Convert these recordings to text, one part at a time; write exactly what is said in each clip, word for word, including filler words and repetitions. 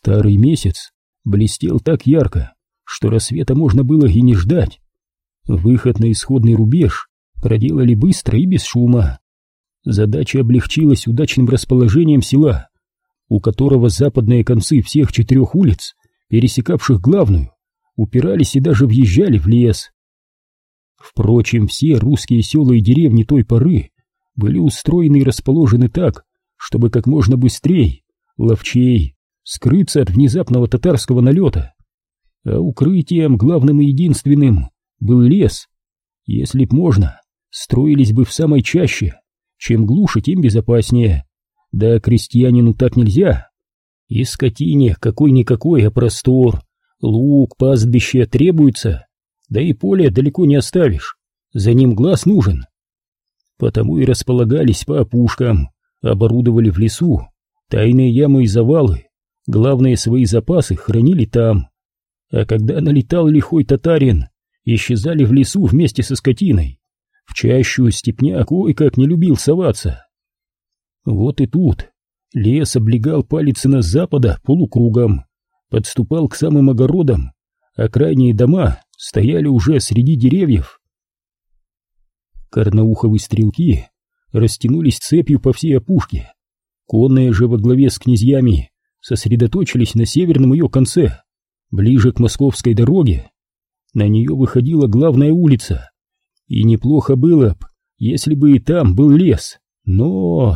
Старый месяц блестел так ярко, что рассвета можно было и не ждать. Выход на исходный рубеж проделали быстро и без шума. Задача облегчилась удачным расположением села, у которого западные концы всех четырех улиц, пересекавших главную, упирались и даже въезжали в лес. Впрочем, все русские села и деревни той поры были устроены и расположены так, чтобы как можно быстрее, ловчей, скрыться от внезапного татарского налета. А укрытием, главным и единственным, был лес. Если б можно, строились бы в самой чаще. Чем глуше, тем безопаснее. Да крестьянину так нельзя. И скотине какой-никакой, а простор, луг, пастбище требуется. Да и поле далеко не оставишь. За ним глаз нужен. Потому и располагались по опушкам, оборудовали в лесу тайные ямы и завалы. Главные свои запасы хранили там. А когда налетал лихой татарин, исчезали в лесу вместе со скотиной. В чащу степняк ой как не любил соваться. Вот и тут лес облегал Палицына с запада полукругом, подступал к самым огородам, а крайние дома стояли уже среди деревьев. Карнауховы стрелки растянулись цепью по всей опушке. Конные же во главе с князьями сосредоточились на северном ее конце, ближе к московской дороге. На нее выходила главная улица, и неплохо было б, если бы и там был лес, но...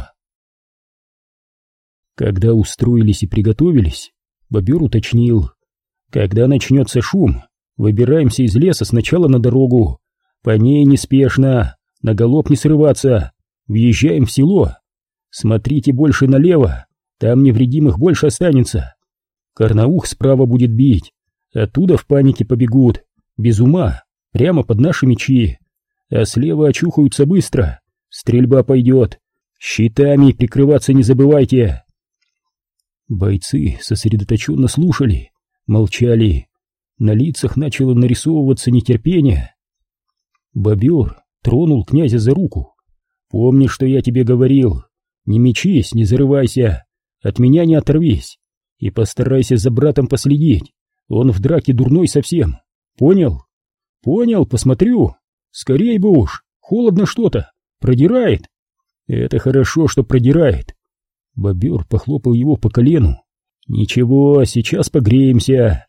Когда устроились и приготовились, бобер уточнил: когда начнется шум, выбираемся из леса сначала на дорогу, по ней неспешно, на галоп не срываться, въезжаем в село. Смотрите больше налево, там невредимых больше останется. Карнаух справа будет бить, оттуда в панике побегут, без ума, прямо под наши мечи, а слева очухаются быстро, стрельба пойдет, щитами прикрываться не забывайте. Бойцы сосредоточенно слушали, молчали, на лицах начало нарисовываться нетерпение. Бобер тронул князя за руку. Помни, что я тебе говорил, не мечись, не зарывайся, от меня не оторвись, и постарайся за братом последить, он в драке дурной совсем, понял? Понял, посмотрю, скорей бы уж, холодно что-то, продирает. Это хорошо, что продирает. Бобер похлопал его по колену. Ничего, сейчас погреемся.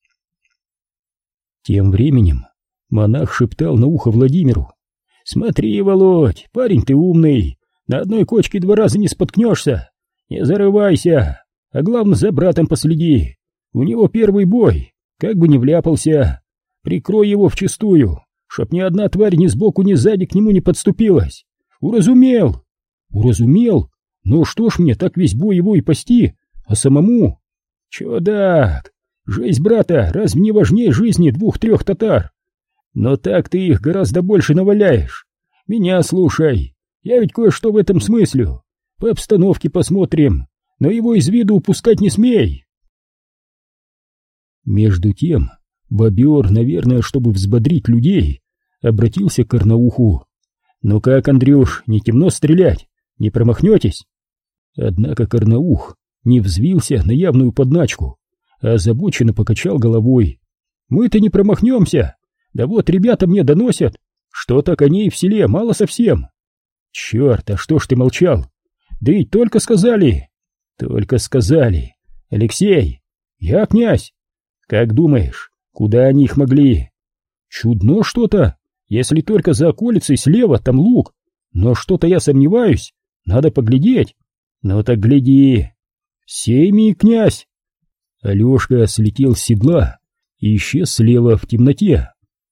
Тем временем монах шептал на ухо Владимиру: смотри, Володь, парень ты умный, на одной кочке два раза не споткнешься, не зарывайся, а главное за братом последи, у него первый бой, как бы не вляпался, прикрой его вчистую, чтоб ни одна тварь ни сбоку, ни сзади к нему не подступилась. Уразумел? Уразумел? Ну что ж мне так весь бой его и пасти, а самому? Чудак, жизнь брата разве не важнее жизни двух-трех татар? Но так ты их гораздо больше наваляешь. Меня слушай, я ведь кое-что в этом смыслю. По обстановке посмотрим, но его из виду упускать не смей. Между тем бобер, наверное, чтобы взбодрить людей, обратился к Карнауху: ну как, Андрюш, не темно стрелять, не промахнетесь? Однако Карнаух не взвился на явную подначку, а озабоченно покачал головой. Мы-то не промахнемся, да вот ребята мне доносят, что-то коней в селе мало совсем. Черт, а что ж ты молчал? Да ведь только сказали. Только сказали. Алексей, я князь. Как думаешь, куда они их могли? Чудно что-то, если только за околицей слева там луг. Но что-то я сомневаюсь, надо поглядеть. Ну так гляди. Сейми, князь. Алешка слетел с седла и исчез слева в темноте.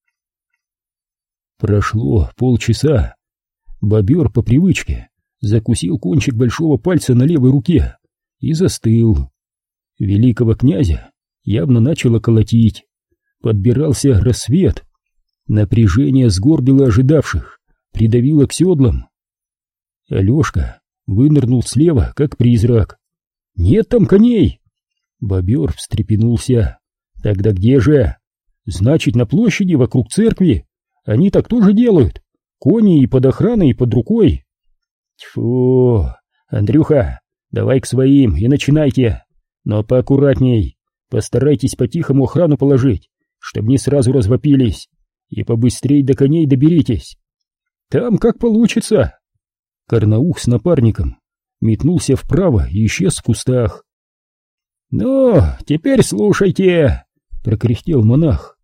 Прошло полчаса. Бобер по привычке закусил кончик большого пальца на левой руке и застыл. Великого князя явно начало колотить. Подбирался рассвет. Напряжение сгорбило ожидавших, придавило к седлам. Алешка вынырнул слева, как призрак. «Нет там коней!» Бобер встрепенулся. «Тогда где же?» «Значит, на площади вокруг церкви. Они так тоже делают. Кони и под охраной, и под рукой». «Тьфу! Андрюха, давай к своим и начинайте. Но поаккуратней, постарайтесь по-тихому охрану положить, чтобы не сразу развопились, и побыстрей до коней доберитесь. Там как получится. Карнаух с напарником метнулся вправо и исчез в кустах. «Ну, теперь слушайте!» — прокряхтел монах.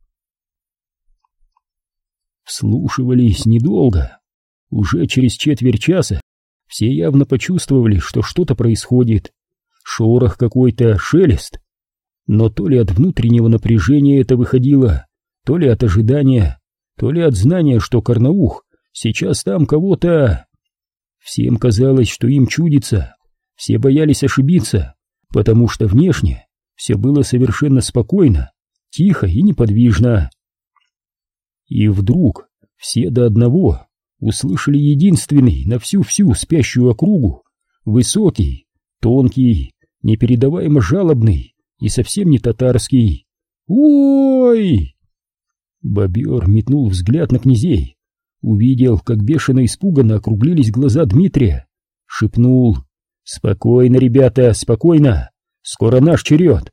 Вслушивались недолго. Уже через четверть часа все явно почувствовали, что что-то происходит. Шорох какой-то, шелест. Но то ли от внутреннего напряжения это выходило, то ли от ожидания, то ли от знания, что Карнаух сейчас там кого-то... Всем казалось, что им чудится. Все боялись ошибиться, потому что внешне все было совершенно спокойно, тихо и неподвижно. И вдруг все до одного услышали единственный на всю-всю спящую округу, высокий, тонкий, непередаваемо жалобный и совсем не татарский «Ой!». Бобер метнул взгляд на князей, увидел, как бешено испуганно округлились глаза Дмитрия, шепнул: «Спокойно, ребята, спокойно, скоро наш черед».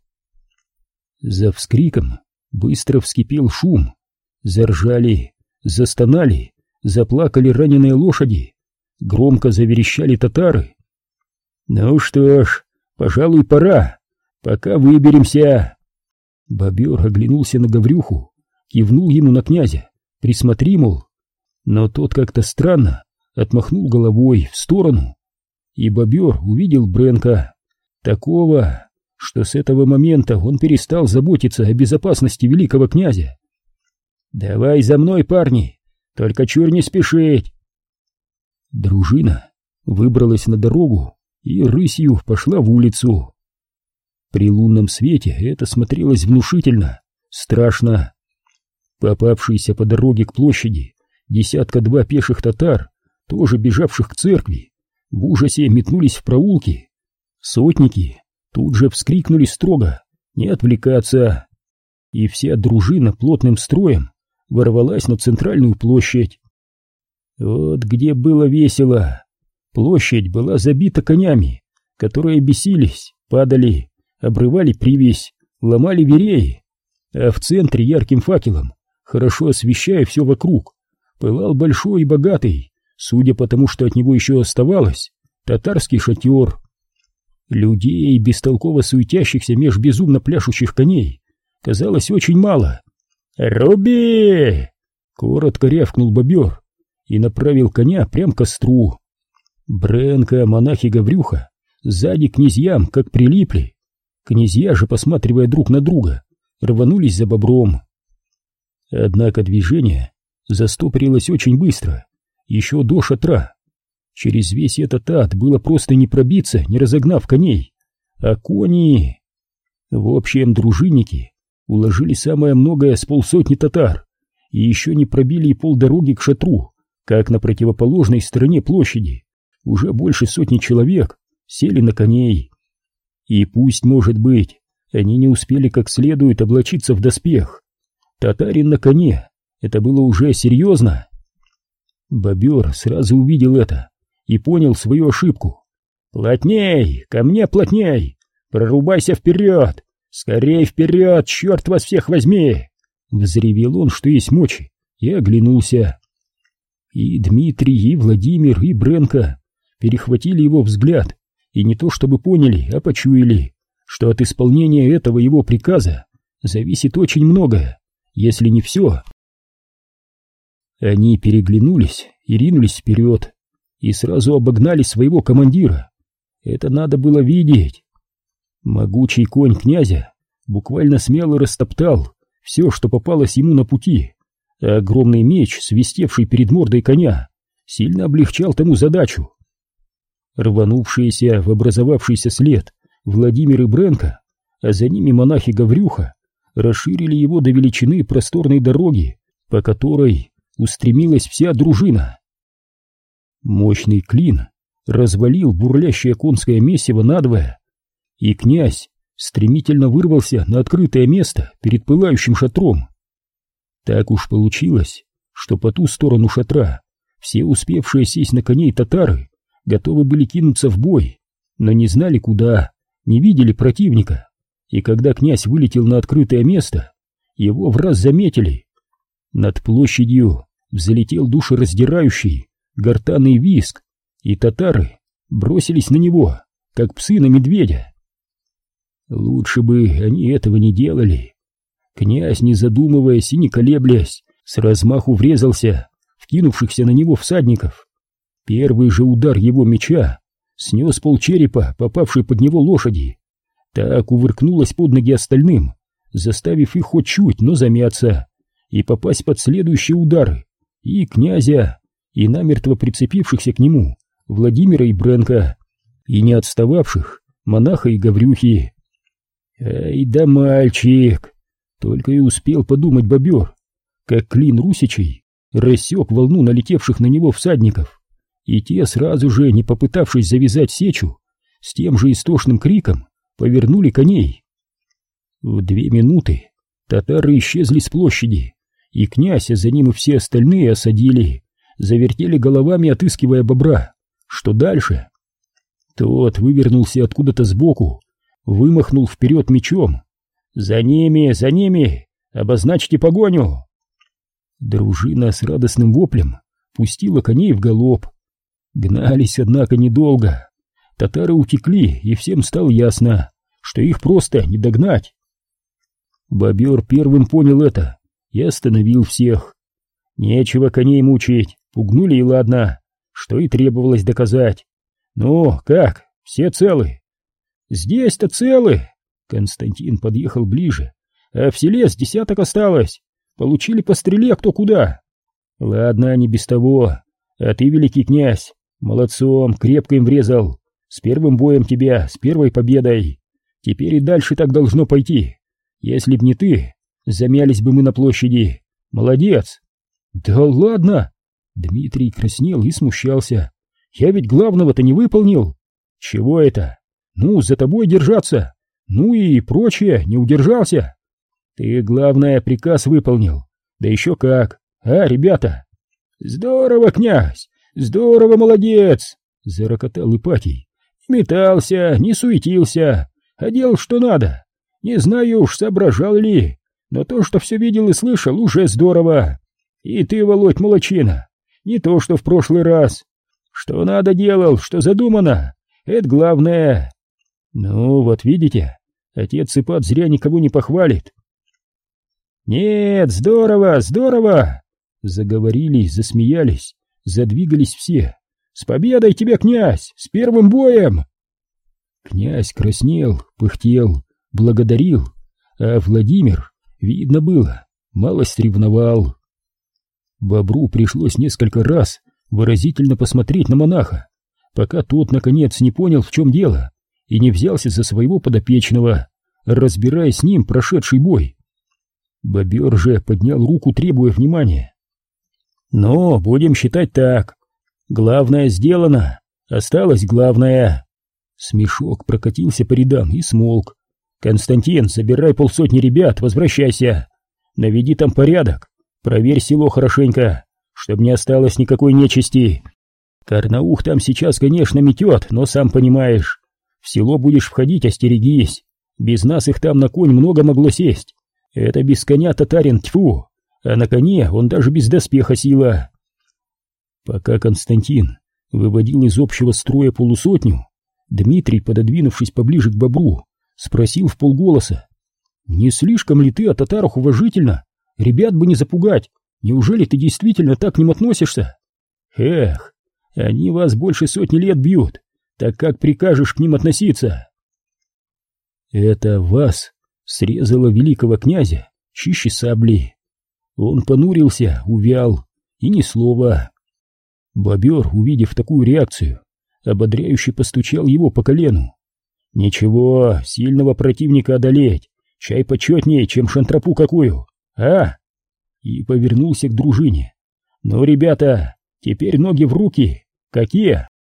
За вскриком быстро вскипел шум, заржали, застонали, заплакали раненые лошади, громко заверещали татары. «Ну что ж, пожалуй, пора, пока выберемся». Бобер оглянулся на Гаврюху, кивнул ему на князя: «Присмотри, мол». Но тот как-то странно отмахнул головой в сторону, и Бобер увидел Бренка, такого, что с этого момента он перестал заботиться о безопасности великого князя. «Давай за мной, парни, только чур не спешить». Дружина выбралась на дорогу и рысью пошла в улицу. При лунном свете это смотрелось внушительно, страшно. Попавшиеся по дороге к площади десятка-два пеших татар, тоже бежавших к церкви, в ужасе метнулись в проулки. Сотники тут же вскрикнули строго: «Не отвлекаться!» И вся дружина плотным строем ворвалась на центральную площадь. Вот где было весело. Площадь была забита конями, которые бесились, падали, обрывали привязь, ломали вереи, а в центре ярким факелом, хорошо освещая все вокруг, пылал большой и богатый, судя по тому, что от него еще оставалось, татарский шатер. Людей, бестолково суетящихся меж безумно пляшущих коней, казалось очень мало. «Руби!» — коротко рявкнул Бобер и направил коня прямо к костру. Бренка, монах и Гаврюха сзади князьям как прилипли. Князья же, посматривая друг на друга, рванулись за бобром. Однако движение застопорилось очень быстро, еще до шатра. Через весь этот ад было просто не пробиться, не разогнав коней. А кони... В общем, дружинники уложили самое многое с полсотни татар и еще не пробили и полдороги к шатру, как на противоположной стороне площади уже больше сотни человек сели на коней. И пусть, может быть, они не успели как следует облачиться в доспех, татарин на коне — это было уже серьезно. Бобер сразу увидел это и понял свою ошибку. «Плотней, ко мне плотней! Прорубайся вперед! Скорей вперед, черт вас всех возьми!» Взревел он, что есть мочи, и оглянулся. И Дмитрий, и Владимир, и Бренка перехватили его взгляд и не то чтобы поняли, а почуяли, что от исполнения этого его приказа зависит очень многое, если не все. Они переглянулись и ринулись вперед, и сразу обогнали своего командира. Это надо было видеть. Могучий конь князя буквально смело растоптал все, что попалось ему на пути, а огромный меч, свистевший перед мордой коня, сильно облегчал тому задачу. Рванувшиеся в образовавшийся след Владимир и Бренка, а за ними монах и Гаврюха, расширили его до величины просторной дороги, по которой устремилась вся дружина. Мощный клин развалил бурлящее конское месиво надвое, и князь стремительно вырвался на открытое место перед пылающим шатром. Так уж получилось, что по ту сторону шатра все успевшие сесть на коней татары готовы были кинуться в бой, но не знали куда, не видели противника, и когда князь вылетел на открытое место, его враз заметили. Над площадью взлетел душераздирающий гортанный визг, и татары бросились на него, как псы на медведя. Лучше бы они этого не делали. Князь, не задумываясь и не колеблясь, с размаху врезался в кинувшихся на него всадников. Первый же удар его меча снес полчерепа, попавшей под него лошади. Та кувыркнулась под ноги остальным, заставив их хоть чуть, но замяться и попасть под следующие удары и князя, и намертво прицепившихся к нему Владимира и Бренка, и не отстававших монаха и Гаврюхи. «Ай да мальчик!» — только и успел подумать бобер, как клин русичей рассек волну налетевших на него всадников, и те, сразу же не попытавшись завязать сечу, с тем же истошным криком повернули коней. В две минуты татары исчезли с площади, и князь, а за ним и все остальные осадили, завертели головами, отыскивая бобра. Что дальше? Тот вывернулся откуда-то сбоку, вымахнул вперед мечом. «За ними, за ними! Обозначьте погоню!» Дружина с радостным воплем пустила коней в галоп. Гнались, однако, недолго. Татары утекли, и всем стало ясно, что их просто не догнать. Бобер первым понял это и остановил всех. Нечего коней мучить, пугнули и ладно, что и требовалось доказать. «Ну, как, все целы?» «Здесь-то целы!» Константин подъехал ближе. «А в селе с десяток осталось. Получили по стреле кто куда». «Ладно, не без того. А ты, великий князь, молодцом, крепко им врезал. С первым боем тебя, с первой победой. Теперь и дальше так должно пойти. Если б не ты, замялись бы мы на площади. Молодец!» «Да ладно!» Дмитрий краснел и смущался. «Я ведь главного-то не выполнил». «Чего это? Ну, за тобой держаться. Ну и прочее, не удержался». «Ты, главное, приказ выполнил. Да еще как. А, ребята?» «Здорово, князь! Здорово, молодец!» — зарокотал Ипатий. «Метался, не суетился, а делал, что надо. Не знаю уж, соображал ли, но то, что все видел и слышал, уже здорово. И ты, Володь, молодчина, не то, что в прошлый раз. Что надо делал, что задумано, это главное. Ну, вот видите, отец Ипат зря никого не похвалит». «Нет, здорово, здорово!» Заговорили, засмеялись, задвигались все. «С победой тебя, князь! С первым боем!» Князь краснел, пыхтел, благодарил, а Владимир, видно было, малость ревновал. Бобру пришлось несколько раз выразительно посмотреть на монаха, пока тот, наконец, не понял, в чем дело, и не взялся за своего подопечного, разбирая с ним прошедший бой. Бобер же поднял руку, требуя внимания. «Но будем считать так. Главное сделано, осталось главное». Смешок прокатился по рядам и смолк. «Константин, собирай полсотни ребят, возвращайся. Наведи там порядок, проверь село хорошенько, чтоб не осталось никакой нечисти. Карнаух там сейчас, конечно, метет, но сам понимаешь. В село будешь входить, остерегись. Без нас их там на конь много могло сесть. Это без коня татарин, тьфу, а на коне он даже без доспеха сила». Пока Константин выводил из общего строя полусотню, Дмитрий, пододвинувшись поближе к бобру, спросил вполголоса: «Не слишком ли ты о татарах уважительно? Ребят бы не запугать. Неужели ты действительно так к ним относишься?» «Эх, они вас больше сотни лет бьют, так как прикажешь к ним относиться?» «Это вас срезало великого князя чище сабли». Он понурился, увял, и ни слова. Бобер, увидев такую реакцию, ободряюще постучал его по колену. «Ничего, сильного противника одолеть, чай почетнее, чем шантрапу какую, а?» И повернулся к дружине. «Ну, ребята, теперь ноги в руки. Какие?»